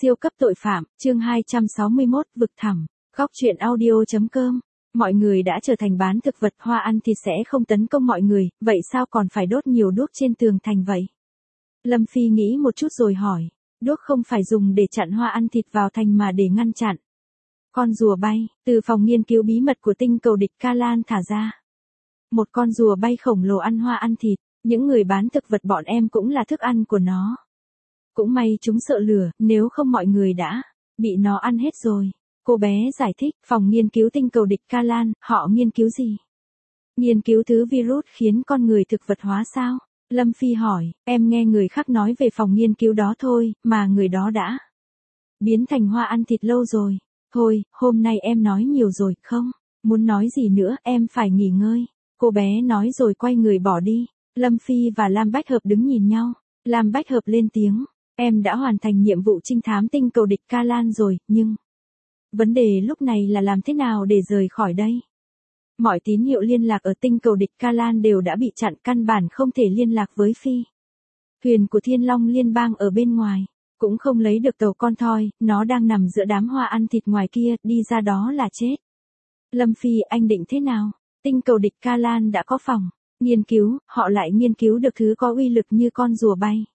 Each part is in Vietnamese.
Siêu cấp tội phạm, chương 261, vực thẳm. Góc truyện audio.com. Mọi người đã trở thành bán thực vật, hoa ăn thịt sẽ không tấn công mọi người, vậy sao còn phải đốt nhiều đuốc trên tường thành vậy? Lâm Phi nghĩ một chút rồi hỏi, đuốc không phải dùng để chặn hoa ăn thịt vào thành mà để ngăn chặn con rùa bay, từ phòng nghiên cứu bí mật của tinh cầu địch Kalan thả ra. Một con rùa bay khổng lồ ăn hoa ăn thịt, những người bán thực vật bọn em cũng là thức ăn của nó. Cũng may chúng sợ lửa, nếu không mọi người đã bị nó ăn hết rồi. Cô bé giải thích, phòng nghiên cứu tinh cầu địch Kalan, họ nghiên cứu gì? Nghiên cứu thứ virus khiến con người thực vật hóa sao? Lâm Phi hỏi, em nghe người khác nói về phòng nghiên cứu đó thôi, mà người đó đã biến thành hoa ăn thịt lâu rồi. Thôi, hôm nay em nói nhiều rồi, không muốn nói gì nữa, em phải nghỉ ngơi. Cô bé nói rồi quay người bỏ đi. Lâm Phi và Lam Bách Hợp đứng nhìn nhau. Lam Bách Hợp lên tiếng, em đã hoàn thành nhiệm vụ trinh thám tinh cầu địch Kalan rồi, nhưng vấn đề lúc này là làm thế nào để rời khỏi đây? Mọi tín hiệu liên lạc ở tinh cầu địch Kalan đều đã bị chặn, căn bản không thể liên lạc với phi thuyền của Thiên Long Liên bang ở bên ngoài. Cũng không lấy được tàu con thoi, nó đang nằm giữa đám hoa ăn thịt ngoài kia, đi ra đó là chết. Lâm Phi, anh định thế nào? Tinh cầu địch Kalan đã có phòng nghiên cứu, họ lại nghiên cứu được thứ có uy lực như con rùa bay.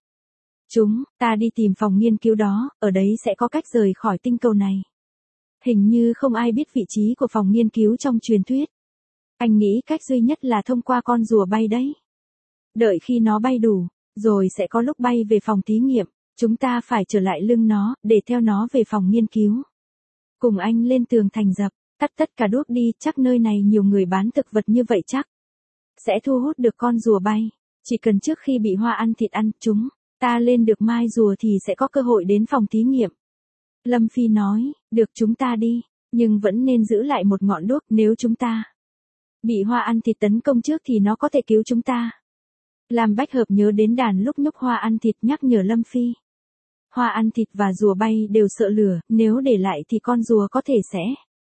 Ta đi tìm phòng nghiên cứu đó, ở đấy sẽ có cách rời khỏi tinh cầu này. Hình như không ai biết vị trí của phòng nghiên cứu trong truyền thuyết. Anh nghĩ cách duy nhất là thông qua con rùa bay đấy. Đợi khi nó bay đủ, rồi sẽ có lúc bay về phòng thí nghiệm. Chúng ta phải trở lại lưng nó, để theo nó về phòng nghiên cứu. Cùng anh lên tường thành dập, tắt tất cả đuốc đi, chắc nơi này nhiều người bán thực vật như vậy chắc sẽ thu hút được con rùa bay. Chỉ cần trước khi bị hoa ăn thịt ăn, chúng ta lên được mai rùa thì sẽ có cơ hội đến phòng thí nghiệm. Lâm Phi nói, được, chúng ta đi, nhưng vẫn nên giữ lại một ngọn đuốc, nếu chúng ta bị hoa ăn thịt tấn công trước thì nó có thể cứu chúng ta. Lam Bách Hợp nhớ đến đàn lúc nhúc hoa ăn thịt, nhắc nhở Lâm Phi. Hoa ăn thịt và rùa bay đều sợ lửa, nếu để lại thì con rùa có thể sẽ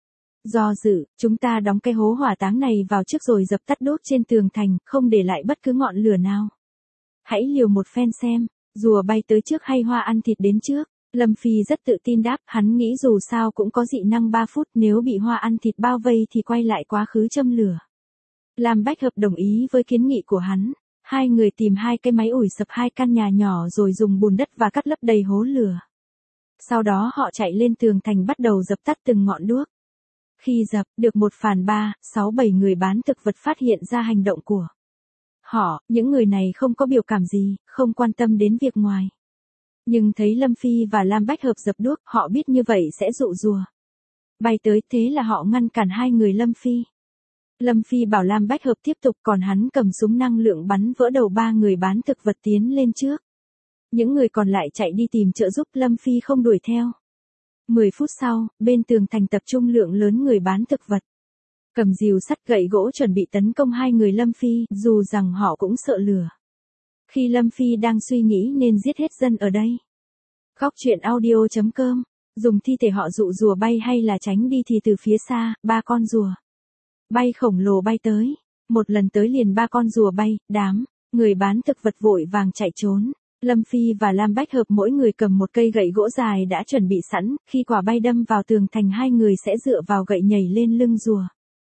do dự. Chúng ta đóng cái hố hỏa táng này vào trước rồi dập tắt đuốc trên tường thành, không để lại bất cứ ngọn lửa nào. Hãy liều một phen xem, rùa bay tới trước hay hoa ăn thịt đến trước. Lâm Phi rất tự tin đáp, hắn nghĩ dù sao cũng có dị năng 3 phút, nếu bị hoa ăn thịt bao vây thì quay lại quá khứ châm lửa. Lam Bách Hợp đồng ý với kiến nghị của hắn. Hai người tìm 2 cái máy ủi sập 2 căn nhà nhỏ rồi dùng bùn đất và cát lấp đầy hố lửa. Sau đó họ chạy lên tường thành bắt đầu dập tắt từng ngọn đuốc. Khi dập được 1/3, 6-7 người bán thực vật phát hiện ra hành động của họ, những người này không có biểu cảm gì, không quan tâm đến việc ngoài. Nhưng thấy Lâm Phi và Lam Bách Hợp dập đuốc, họ biết như vậy sẽ dụ rùa bay tới, thế là họ ngăn cản 2 người Lâm Phi. Lâm Phi bảo Lam Bách Hợp tiếp tục, còn hắn cầm súng năng lượng bắn vỡ đầu 3 người bán thực vật tiến lên trước. Những người còn lại chạy đi tìm trợ giúp, Lâm Phi không đuổi theo. 10 phút sau, bên tường thành tập trung lượng lớn người bán thực vật. Cầm rìu sắt gậy gỗ chuẩn bị tấn công 2 người Lâm Phi, dù rằng họ cũng sợ lửa. Khi Lâm Phi đang suy nghĩ nên giết hết dân ở đây. Góc truyện audio.com. Dùng thi thể họ dụ rùa bay hay là tránh đi thì từ phía xa, 3 con rùa bay khổng lồ bay tới. Một lần tới liền 3 con rùa bay, đám người bán thực vật vội vàng chạy trốn. Lâm Phi và Lam Bách Hợp mỗi người cầm một cây gậy gỗ dài đã chuẩn bị sẵn, khi quả bay đâm vào tường thành 2 người sẽ dựa vào gậy nhảy lên lưng rùa.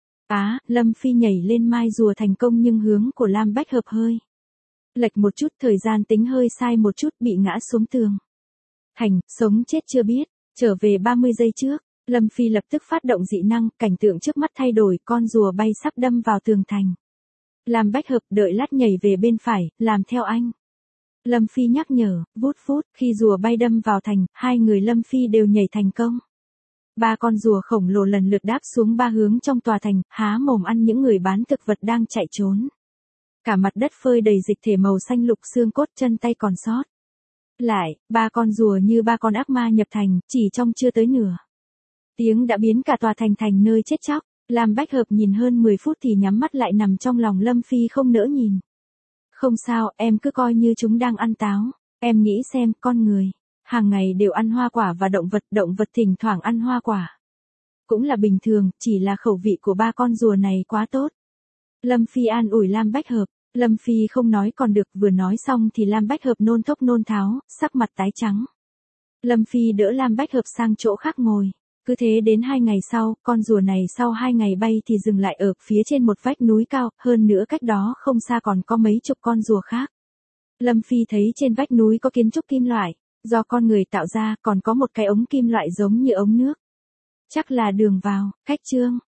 Lâm Phi nhảy lên mai rùa thành công, nhưng hướng của Lam Bách Hợp hơi lệch một chút, thời gian tính hơi sai một chút, bị ngã xuống tường thành, sống chết chưa biết. Trở về 30 giây trước, Lâm Phi lập tức phát động dị năng, cảnh tượng trước mắt thay đổi, con rùa bay sắp đâm vào tường thành. Lam Bách Hợp, đợi lát nhảy về bên phải, làm theo anh. Lâm Phi nhắc nhở, vút, khi rùa bay đâm vào thành, 2 người Lâm Phi đều nhảy thành công. 3 con rùa khổng lồ lần lượt đáp xuống 3 hướng trong tòa thành, há mồm ăn những người bán thực vật đang chạy trốn. Cả mặt đất phơi đầy dịch thể màu xanh lục, xương cốt, chân tay còn sót lại. 3 con rùa như 3 con ác ma nhập thành, chỉ trong chưa tới nửa tiếng đã biến cả tòa thành thành nơi chết chóc. Lam Bách Hợp nhìn hơn 10 phút thì nhắm mắt lại, nằm trong lòng Lâm Phi không nỡ nhìn. Không sao, em cứ coi như chúng đang ăn táo. Em nghĩ xem, con người hàng ngày đều ăn hoa quả và động vật thỉnh thoảng ăn hoa quả cũng là bình thường, chỉ là khẩu vị của 3 con rùa này quá tốt. Lâm Phi an ủi Lam Bách Hợp. Lâm Phi không nói còn được, vừa nói xong thì Lam Bách Hợp nôn thốc nôn tháo, sắc mặt tái trắng. Lâm Phi đỡ Lam Bách Hợp sang chỗ khác ngồi. Cứ thế đến 2 ngày sau, con rùa này sau 2 ngày bay thì dừng lại ở phía trên một vách núi cao, hơn nữa cách đó không xa còn có mấy chục con rùa khác. Lâm Phi thấy trên vách núi có kiến trúc kim loại, do con người tạo ra, còn có một cái ống kim loại giống như ống nước. Chắc là đường vào, khách trương.